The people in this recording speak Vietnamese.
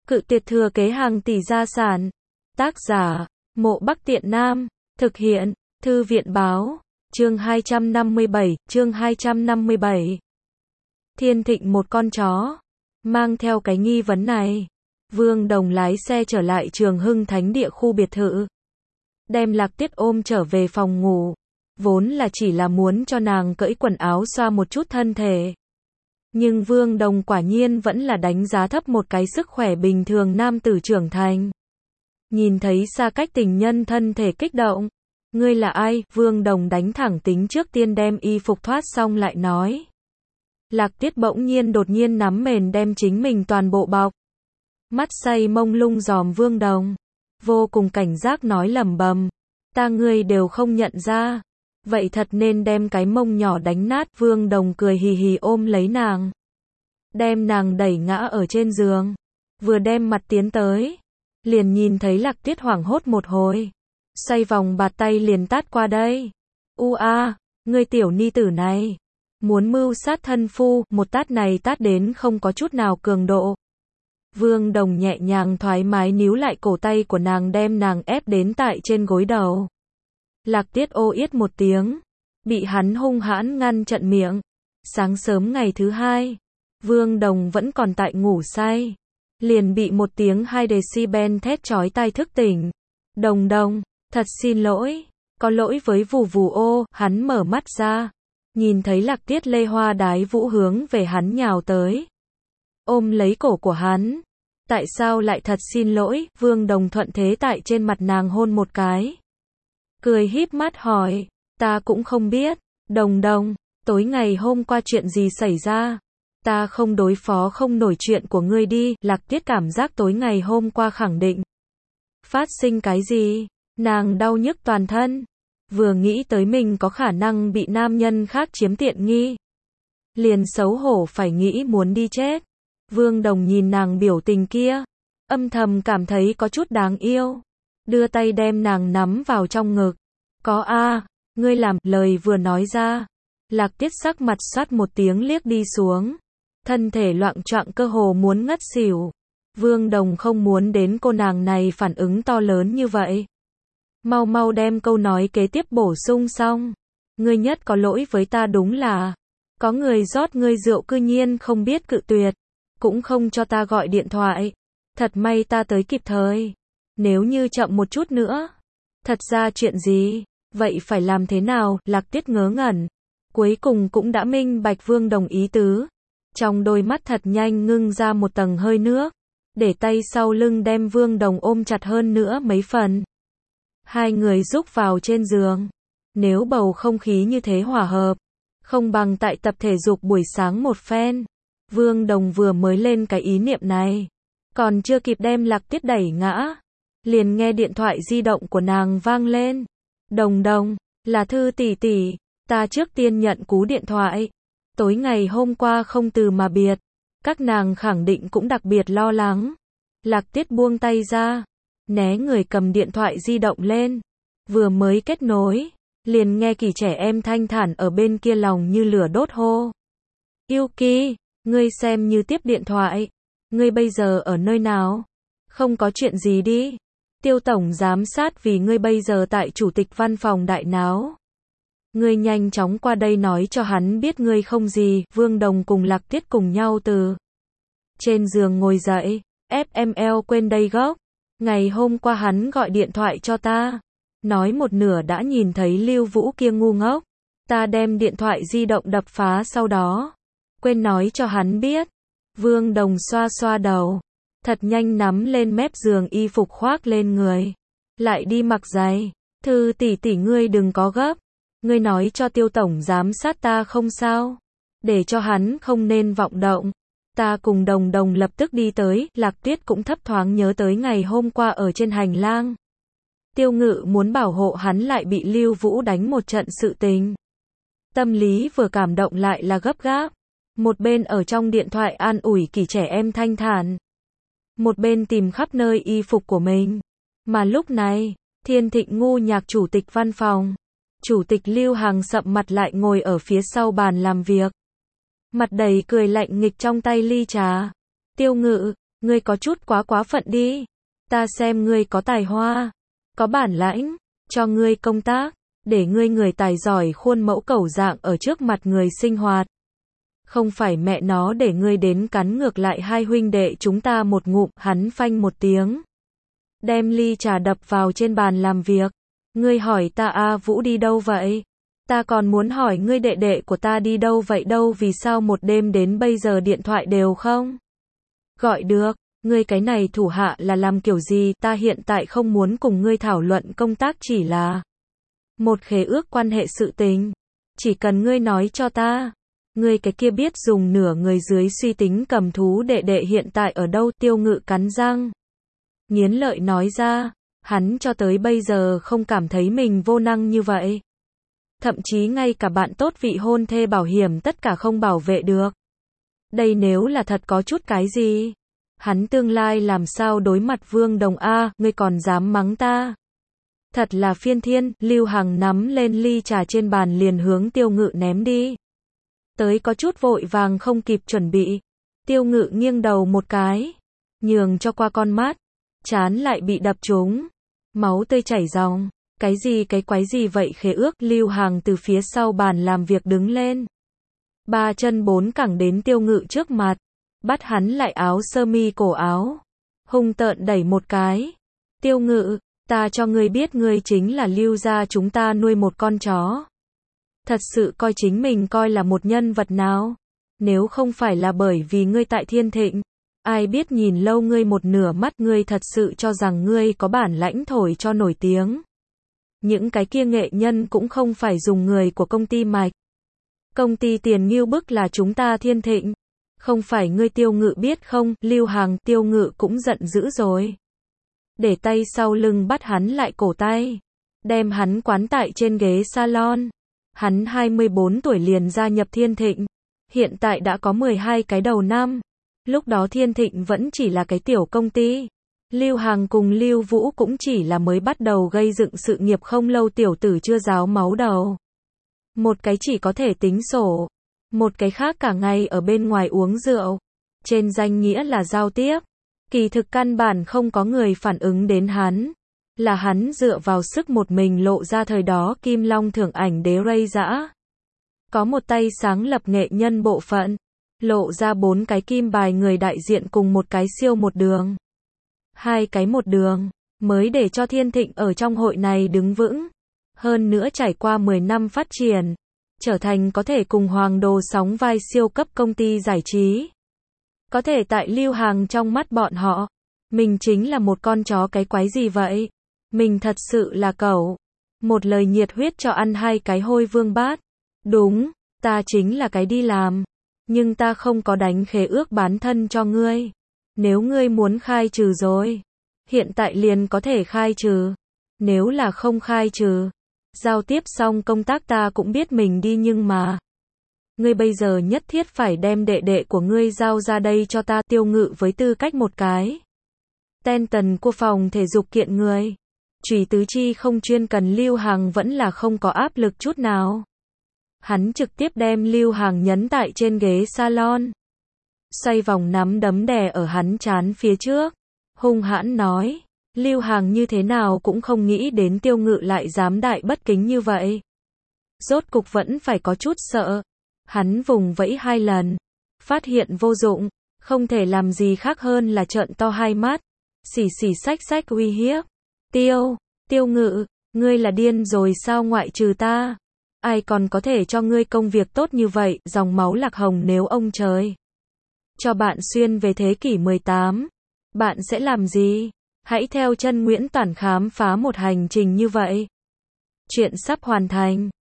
Cự tuyệt thừa kế hàng tỷ gia sản. Tác giả, Mộ Bắc Tiện Nam. Thực hiện, Thư viện báo. Chương 257. Thiên Thịnh một con chó. Mang theo cái nghi vấn này, Vương Đồng lái xe trở lại Trường Hưng Thánh Địa khu biệt thự. Đem Lạc Tiết ôm trở về phòng ngủ. Vốn là chỉ là muốn cho nàng cởi quần áo xoa một chút thân thể. Nhưng Vương Đồng quả nhiên vẫn là đánh giá thấp một cái sức khỏe bình thường nam tử trưởng thành. Nhìn thấy xa cách tình nhân thân thể kích động. Ngươi là ai? Vương Đồng đánh thẳng tính trước tiên đem y phục thoát xong lại nói. Lạc Tiết bỗng nhiên đột nhiên nắm mền đem chính mình toàn bộ bọc. Mắt say mông lung dòm Vương Đồng. Vô cùng cảnh giác nói lẩm bẩm. Ta ngươi đều không nhận ra. Vậy thật nên đem cái mông nhỏ đánh nát. Vương Đồng cười hì hì ôm lấy nàng. Đem nàng đẩy ngã ở trên giường. Vừa đem mặt tiến tới. Liền nhìn thấy Lạc Tiết hoảng hốt một hồi. Xoay vòng bạt tay liền tát qua đây. Ngươi tiểu ni tử này. Muốn mưu sát thân phu, một tát này tát đến không có chút nào cường độ. Vương Đồng nhẹ nhàng thoải mái níu lại cổ tay của nàng đem nàng ép đến tại trên gối đầu. Lạc Tiết ô yết một tiếng. Bị hắn hung hãn ngăn chặn miệng. Sáng sớm ngày thứ hai. Vương Đồng vẫn còn tại ngủ say. Liền bị một tiếng 2 decibel thét chói tai thức tỉnh. Đồng, thật xin lỗi. Có lỗi với vù vù ô. Hắn mở mắt ra. Nhìn thấy Lạc Tiết lê hoa đái vũ hướng về hắn nhào tới. Ôm lấy cổ của hắn. Tại sao lại thật xin lỗi? Vương Đồng thuận thế tại trên mặt nàng hôn một cái. Cười híp mắt hỏi. Ta cũng không biết. Đồng, tối ngày hôm qua chuyện gì xảy ra? Ta không đối phó không nổi chuyện của ngươi đi. Lạc Tiết cảm giác tối ngày hôm qua khẳng định. Phát sinh cái gì? Nàng đau nhức toàn thân. Vừa nghĩ tới mình có khả năng bị nam nhân khác chiếm tiện nghi. Liền xấu hổ phải nghĩ muốn đi chết. Vương Đồng nhìn nàng biểu tình kia. Âm thầm cảm thấy có chút đáng yêu. Đưa tay đem nàng nắm vào trong ngực. Ngươi làm, lời vừa nói ra. Lạc Tiết sắc mặt xoát một tiếng liếc đi xuống. Thân thể loạng choạng cơ hồ muốn ngất xỉu. Vương Đồng không muốn đến cô nàng này phản ứng to lớn như vậy. Mau đem câu nói kế tiếp bổ sung xong. Ngươi nhất có lỗi với ta đúng là. Có người rót ngươi rượu cư nhiên không biết cự tuyệt. Cũng không cho ta gọi điện thoại. Thật may ta tới kịp thời. Nếu như chậm một chút nữa. Thật ra chuyện gì? Vậy phải làm thế nào? Lạc Tiết ngớ ngẩn. Cuối cùng cũng đã minh bạch Vương Đồng ý tứ. Trong đôi mắt thật nhanh ngưng ra một tầng hơi nước. Để tay sau lưng đem Vương Đồng ôm chặt hơn nữa mấy phần. Hai người rúc vào trên giường. Nếu bầu không khí như thế hòa hợp. Không bằng tại tập thể dục buổi sáng một phen. Vương Đồng vừa mới lên cái ý niệm này. Còn chưa kịp đem Lạc Tiết đẩy ngã. Liền nghe điện thoại di động của nàng vang lên. Đồng, là Thư tỷ tỷ. Ta trước tiên nhận cú điện thoại. Tối ngày hôm qua không từ mà biệt. Các nàng khẳng định cũng đặc biệt lo lắng. Lạc Tiết buông tay ra. Né người cầm điện thoại di động lên. Vừa mới kết nối. Liền nghe Kỳ trẻ em thanh thản ở bên kia lòng như lửa đốt hô. Yuki, ngươi xem như tiếp điện thoại. Ngươi bây giờ ở nơi nào? Không có chuyện gì đi. Tiêu tổng giám sát vì ngươi bây giờ tại chủ tịch văn phòng đại náo. Ngươi nhanh chóng qua đây nói cho hắn biết ngươi không gì. Vương Đồng cùng Lạc Tiết cùng nhau từ trên giường ngồi dậy. FML quên đây gốc. Ngày hôm qua hắn gọi điện thoại cho ta. Nói một nửa đã nhìn thấy Lưu Vũ kia ngu ngốc. Ta đem điện thoại di động đập phá sau đó. Quên nói cho hắn biết. Vương Đồng xoa xoa đầu. Thật nhanh nắm lên mép giường y phục khoác lên người. Lại đi mặc giày. Thư tỷ tỷ ngươi đừng có gấp. Ngươi nói cho Tiêu tổng giám sát ta không sao. Để cho hắn không nên vọng động. Ta cùng Đồng lập tức đi tới. Lạc Tiết cũng thấp thoáng nhớ tới ngày hôm qua ở trên hành lang. Tiêu Ngự muốn bảo hộ hắn lại bị Lưu Vũ đánh một trận sự tình. Tâm lý vừa cảm động lại là gấp gáp. Một bên ở trong điện thoại an ủi Kỳ trẻ em thanh thản. Một bên tìm khắp nơi y phục của mình. Mà lúc này, Thiên Thịnh ngu nhạc chủ tịch văn phòng. Chủ tịch Lưu Hằng sậm mặt lại ngồi ở phía sau bàn làm việc. Mặt đầy cười lạnh nghịch trong tay ly trà. Tiêu Ngự, Ngươi có chút quá phận đi. Ta xem ngươi có tài hoa, có bản lãnh, cho ngươi công tác, để ngươi người tài giỏi khuôn mẫu cẩu dạng ở trước mặt người sinh hoạt. Không phải mẹ nó để ngươi đến cắn ngược lại hai huynh đệ chúng ta một ngụm, hắn phanh một tiếng. Đem ly trà đập vào trên bàn làm việc. Ngươi hỏi ta A Vũ đi đâu vậy? Ta còn muốn hỏi ngươi đệ đệ của ta đi đâu vậy đâu, vì sao một đêm đến bây giờ điện thoại đều không gọi được? Ngươi cái này thủ hạ là làm kiểu gì? Ta hiện tại không muốn cùng ngươi thảo luận công tác, chỉ là một khế ước quan hệ sự tình. Chỉ cần ngươi nói cho ta, ngươi cái kia biết dùng nửa người dưới suy tính cầm thú đệ đệ hiện tại ở đâu? Tiêu Ngự cắn răng nghiến lợi nói ra, hắn cho tới bây giờ không cảm thấy mình vô năng như vậy. Thậm chí ngay cả bạn tốt vị hôn thê bảo hiểm tất cả không bảo vệ được. Đây nếu là thật có chút cái gì, hắn tương lai làm sao đối mặt Vương Đồng A, ngươi còn dám mắng ta? Thật là phiên thiên. Lưu Hằng nắm lên ly trà trên bàn liền hướng Tiêu Ngự ném đi. Tới có chút vội vàng không kịp chuẩn bị. Tiêu Ngự nghiêng đầu một cái, nhường cho qua con mắt, trán lại bị đập trúng, máu tươi chảy ròng. Cái gì cái quái gì vậy khế ước? Lưu Hằng từ phía sau bàn làm việc đứng lên, ba chân bốn cẳng đến Tiêu Ngự trước mặt, bắt hắn lại áo sơ mi cổ áo, hung tợn đẩy một cái. Tiêu Ngự, ta cho ngươi biết ngươi chính là Lưu gia chúng ta nuôi một con chó. Thật sự coi chính mình coi là một nhân vật nào? Nếu không phải là bởi vì ngươi tại Thiên Thịnh, ai biết nhìn lâu ngươi một nửa mắt, ngươi thật sự cho rằng ngươi có bản lãnh thổi cho nổi tiếng. Những cái kia nghệ nhân cũng không phải dùng người của công ty Mạch. Công ty tiền Ngưu Bức là chúng ta Thiên Thịnh. Không phải ngươi. Tiêu Ngự biết không? Lưu Hằng. Tiêu Ngự cũng giận dữ rồi. Để tay sau lưng bắt hắn lại cổ tay, đem hắn quán tại trên ghế salon. Hắn 24 tuổi liền gia nhập Thiên Thịnh, hiện tại đã có 12 cái đầu năm. Lúc đó Thiên Thịnh vẫn chỉ là cái tiểu công ty. Lưu Hằng cùng Lưu Vũ cũng chỉ là mới bắt đầu gây dựng sự nghiệp không lâu, tiểu tử chưa ráo máu đầu. Một cái chỉ có thể tính sổ, một cái khác cả ngày ở bên ngoài uống rượu. Trên danh nghĩa là giao tiếp, kỳ thực căn bản không có người phản ứng đến hắn. Là hắn dựa vào sức một mình lộ ra thời đó Kim Long thưởng ảnh đế rây dã. Có một tay sáng lập nghệ nhân bộ phận, lộ ra 4 cái kim bài người đại diện cùng một cái siêu một đường. 2 cái một đường, mới để cho Thiên Thịnh ở trong hội này đứng vững. Hơn nữa trải qua 10 năm phát triển, trở thành có thể cùng Hoàng Đồ sóng vai siêu cấp công ty giải trí. Có thể tại Lưu Hằng trong mắt bọn họ, mình chính là một con chó cái quái gì vậy? Mình thật sự là cẩu. Một lời nhiệt huyết cho ăn 2 cái hôi vương bát. Đúng, ta chính là cái đi làm. Nhưng ta không có đánh khế ước bán thân cho ngươi. Nếu ngươi muốn khai trừ rồi, hiện tại liền có thể khai trừ. Nếu là không khai trừ, giao tiếp xong công tác ta cũng biết mình đi, nhưng mà ngươi bây giờ nhất thiết phải đem đệ đệ của ngươi giao ra đây cho ta. Tiêu Ngự với tư cách một cái ten tần của phòng thể dục kiện người, chủy tứ chi không chuyên cần, Lưu Hằng vẫn là không có áp lực chút nào. Hắn trực tiếp đem Lưu Hằng nhấn tại trên ghế salon, xoay vòng nắm đấm đè ở hắn trán phía trước, hung hãn nói. Lưu Hằng như thế nào cũng không nghĩ đến Tiêu Ngự lại dám đại bất kính như vậy. Rốt cục vẫn phải có chút sợ. Hắn vùng vẫy 2 lần, phát hiện vô dụng, không thể làm gì khác hơn là trợn to hai mắt, xì xì xách xách uy hiếp. Tiêu Ngự, ngươi là điên rồi sao? Ngoại trừ ta, ai còn có thể cho ngươi công việc tốt như vậy? Dòng máu Lạc Hồng, nếu ông trời cho bạn xuyên về thế kỷ 18, bạn sẽ làm gì? Hãy theo chân Nguyễn Toản khám phá một hành trình như vậy. Chuyện sắp hoàn thành.